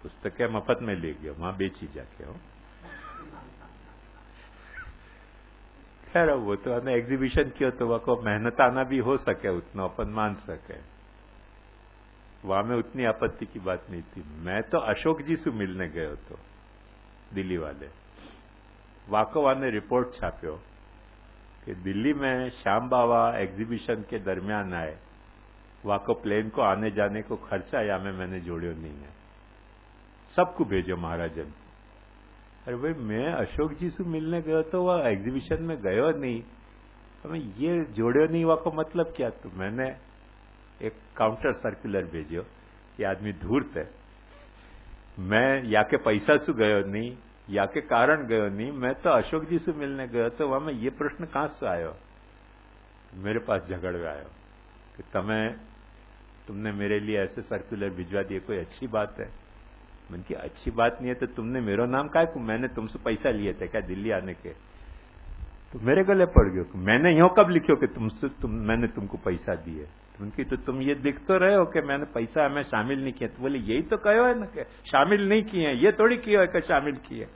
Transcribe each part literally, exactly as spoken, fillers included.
पुस्तकें मफत में ले गया, वहां बेची जाके हो। खैर वो तो हमने एग्जीबिशन किया तो वह को मेहनत आना भी हो सके, उतना अपन मान सके, वहां में उतनी आपत्ति की बात नहीं थी। मैं तो अशोक जी से मिलने गयो तो दिल्ली वाले, वाको ने रिपोर्ट छाप्यो कि दिल्ली में श्याम बाबा एग्जीबिशन के दरमियान आए, वाको प्लेन को आने जाने को खर्चा या में मैंने जोड़ियो नहीं है, सबको भेजो महाराजन। अरे भाई मैं अशोक जी से मिलने गयो तो वह एग्जीबिशन में गयो नहीं, तो मैं ये जोड़ियो नहीं, वाको मतलब क्या? तो मैंने एक काउंटर सर्कुलर भेजो, ये आदमी धूर्त है, मैं या के पैसा से गयो नहीं या के कारण गयो नहीं, मैं तो अशोक जी से मिलने गयो तो वहां में ये प्रश्न कहां से आयो? मेरे पास झगड़ में आयो कि तमें तुमने मेरे लिए ऐसे सर्कुलर भिजवा दिए, कोई अच्छी बात है? मैंने की अच्छी बात नहीं है तो तुमने मेरा नाम काय को, मैंने तुमसे पैसा लिए थे क्या दिल्ली आने के? तो मेरे गले पड़ गयो, मैंने यो कब लिखो कि तुमसे तुम मैंने तुमको पैसा दिए? उनकी तो तुम ये दिख तो रहे हो कि मैंने पैसा हमें शामिल नहीं किया। तो बोले यही तो कहो है ना कि शामिल नहीं किए, ये थोड़ी किया है कि शामिल किए।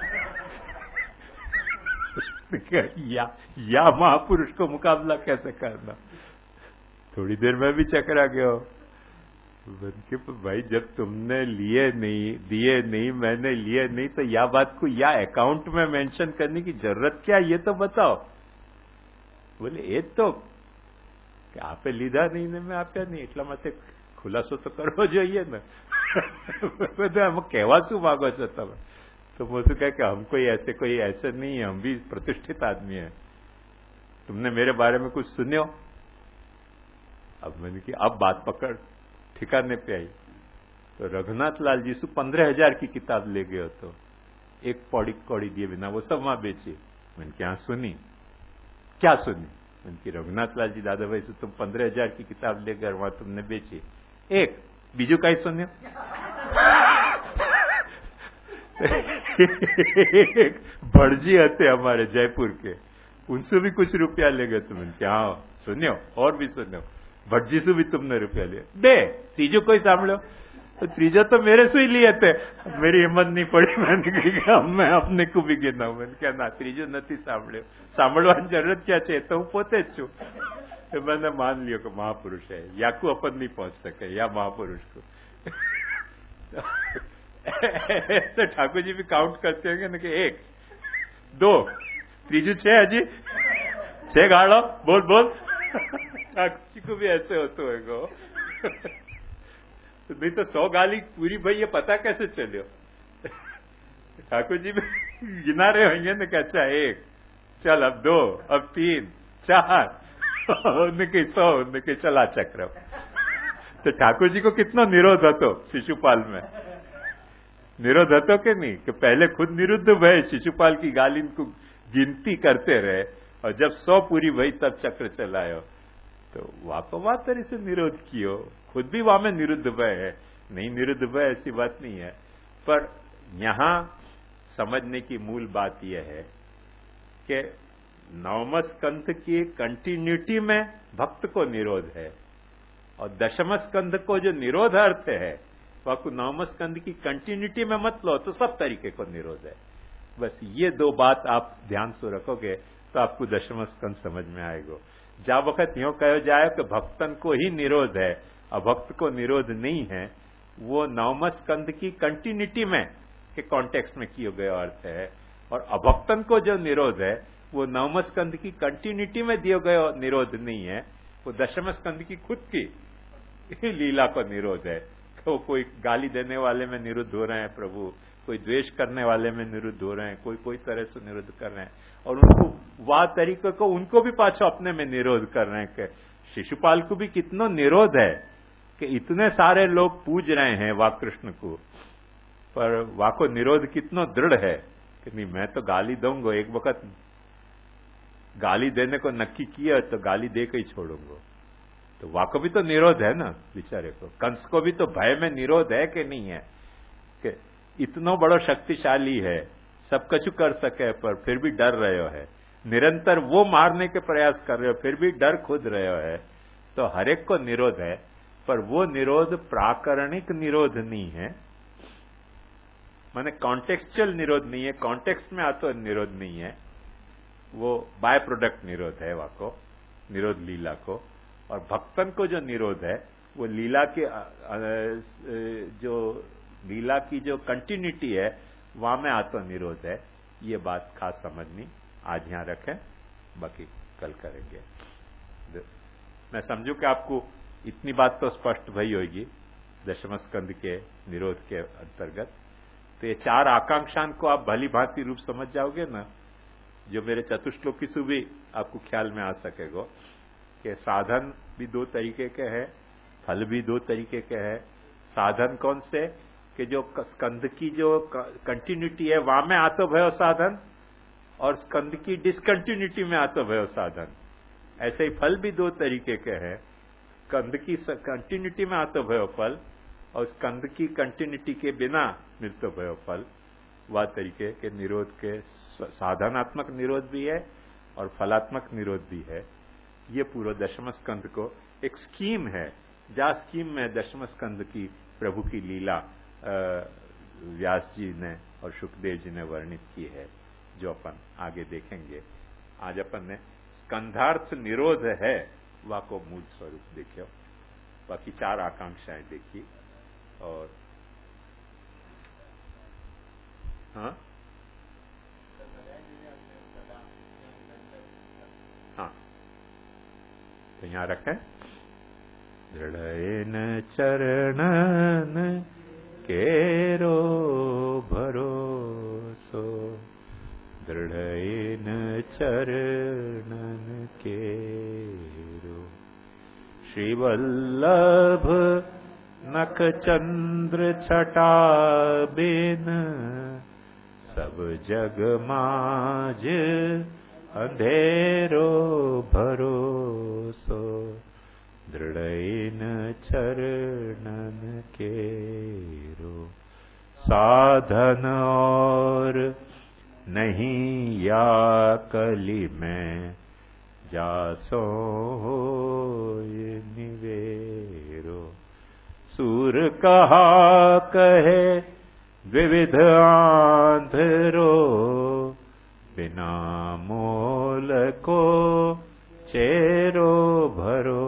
या, या महापुरुष को मुकाबला कैसे करना? थोड़ी देर में भी चकरा गया कि भाई जब तुमने लिए नहीं, दिए नहीं, मैंने लिए नहीं, तो या बात को या अकाउंट में मेंशन करने की जरूरत क्या, ये तो बताओ। बोले ये तो कि आपे લીધા नहीं ने मैं આપ્યા नहीं, એટલા માટે ખુલાસો તો કરવો જોઈએ ને। બધા हम કહેવા શું માંગો છો તમે? तो मुझे कहा कि हम कोई ऐसे कोई ऐसे नहीं है, हम भी प्रतिष्ठित आदमी है, तुमने मेरे बारे में कुछ सुनियो? अब मैंने की अब बात पकड़ ठिकाने पे आई। तो रघुनाथ लाल जी से पंद्रह हजार की किताब ले गए तो एक पौड़ी कौड़ी दिए बिना वो सब वहां बेची। मैंने क्या सुनी? क्या सुनी? उनकी रघुनाथ लाल जी दादा भाई से तुम पंद्रह हजार की किताब लेकर वहां तुमने बेची, एक बीजू कई सुनियो? एक भड़जी हते हमारे जयपुर के, उनसे भी कुछ रुपया ले गए तुमने? क्या सुनियो? और भी सुनियो? भटजी से भी तुमने रुपया लिया? दे तीजो कोई सांभळ्यो? तो त्रीजा तो मेरे से ही लिए थे, मेरी हिम्मत नहीं पड़ी, मैंने कहा मैं अपने को भी गिना। मैंने क्या ना त्रीजो नहीं सांभळ्यो, सांभळવાની जरूरत क्या है, तो हूँ पोते ज छू। तो मैंने मान लियो कि महापुरुष है, या को अपन नहीं पहुंच सके या महापुरुष को। तो ठाकुर जी भी काउंट करते होंगे ना कि एक दो त्रीजू छे, हजी छे गाड़ो, बोल बोल। ठाकुर जी को भी ऐसे होते होगा, नहीं तो सौ गाली पूरी भाई ये पता कैसे चलियो? ठाकुर जी भी गिना रहे होंगे ना कि अच्छा एक, चल अब दो, अब तीन, चार, उनके सौ, उनके चला चक्र। तो ठाकुर जी को कितना निरोध हतो शिशुपाल में? निरोध हतो के नहीं कि पहले खुद निरुद्ध भय, शिशुपाल की गाली को गिनती करते रहे, और जब सौ पूरी भई तब चक्र चलायो। तो वापो बात तरी से निरोध कियो, खुद भी वहां में निरुद्ध भय है, नहीं निरुद्ध भय ऐसी बात नहीं है। पर यहां समझने की मूल बात यह है कि नवम स्कंध की कंटिन्यूटी में भक्त को निरोध है, और दशम स्कंध को जो निरोध अर्थ है वह को नवम स्कंध की कंटिन्यूटी में मत लो तो सब तरीके को निरोध है। बस ये दो बात आप ध्यान से रखोगे तो आपको दशम स्कंध समझ में आएगा। जा वक्त यो कहो जाए कि भक्तन को ही निरोध है, अभक्त को निरोध नहीं है, वो नवम स्कंध की कंटिन्यूटी में के कॉन्टेक्स्ट में किए गए अर्थ है, और अभक्तन को जो निरोध है वो नवम स्कंध की कंटिन्यूटी में दिए गए निरोध नहीं है, वो दशम स्कंध की खुद की लीला को निरोध है। तो कोई गाली देने वाले में निरुद्ध हो रहे हैं प्रभु, कोई द्वेष करने वाले में निरुद्ध हो रहे हैं, कोई कोई तरह से निरुद्ध कर रहे हैं, और उनको वाह तरीके को उनको भी पाछो अपने में निरोध कर रहे हैं। कि शिशुपाल को भी कितना निरोध है कि इतने सारे लोग पूज रहे हैं वाह कृष्ण को, पर वाह को निरोध कितना दृढ़ है कि नहीं मैं तो गाली दूंगा, एक वक्त गाली देने को नक्की किया तो गाली दे के ही छोड़ूंगा। तो वाह को भी तो निरोध है ना बेचारे को। कंस को भी तो भय में निरोध है कि नहीं है कि इतना बड़ा शक्तिशाली है, सब कुछ कर सके पर फिर भी डर रहे हो है, निरंतर वो मारने के प्रयास कर रहे हो फिर भी डर खुद रहे हो है। तो हरेक को निरोध है, पर वो निरोध प्राकरणिक निरोध नहीं है, माने कॉन्टेक्चुअल निरोध नहीं है, कॉन्टेक्स्ट में आतो निरोध नहीं है, वो बाय प्रोडक्ट निरोध है वाको निरोध लीला को। और भक्तन को जो निरोध है वो लीला के जो लीला की जो कंटिन्यूटी है वहां में आतो निरोध है। ये बात खास समझनी, आज यहां रखें, बाकी कल करेंगे। मैं समझू कि आपको इतनी बात तो स्पष्ट भई होगी दशम स्कंद के निरोध के अंतर्गत। तो ये चार आकांक्षान को आप भली भांति रूप समझ जाओगे ना, जो मेरे चतुश्लोकी से भी आपको ख्याल में आ सकेगा कि साधन भी दो तरीके के हैं, फल भी दो तरीके के हैं। साधन कौन से कि जो स्कंद की जो कंटिन्यूटी है वहां में आतो भयो साधन, और स्कंद की डिसकंटिन्यूटी में आतो भयो साधन। ऐसे ही फल भी दो तरीके के हैं, स्कंद की कंटिन्यूटी में आतो भयो फल, और स्कंद की कंटिन्यूटी के बिना मिलतो भयो फल। वह तरीके के निरोध के साधनात्मक निरोध भी है और फलात्मक निरोध भी है। ये पूरा दशम स्कंद को एक स्कीम है, जा स्कीम में दशम स्कंद की प्रभु की लीला व्यास जी ने और सुखदेव जी ने वर्णित की है, जो अपन आगे देखेंगे। आज अपन ने स्कंधार्थ निरोध है वा को मूल स्वरूप देखियो, बाकी चार आकांक्षाएं देखी। और हाँ हाँ तो यहां रखें, दृढ़ चरणन केरो भरोसो, दृढ़ चरणन केरो। श्रीवल्लभ नख चंद्र छटा बिन, सब जग माज अंधेरो भरोसो, दृढ़ चरणन केरो। साधन और नहीं या कली में, जासो निवेरो। सूर कहा कहे विविध आंधरो, बिना मोल को चेरो भरो।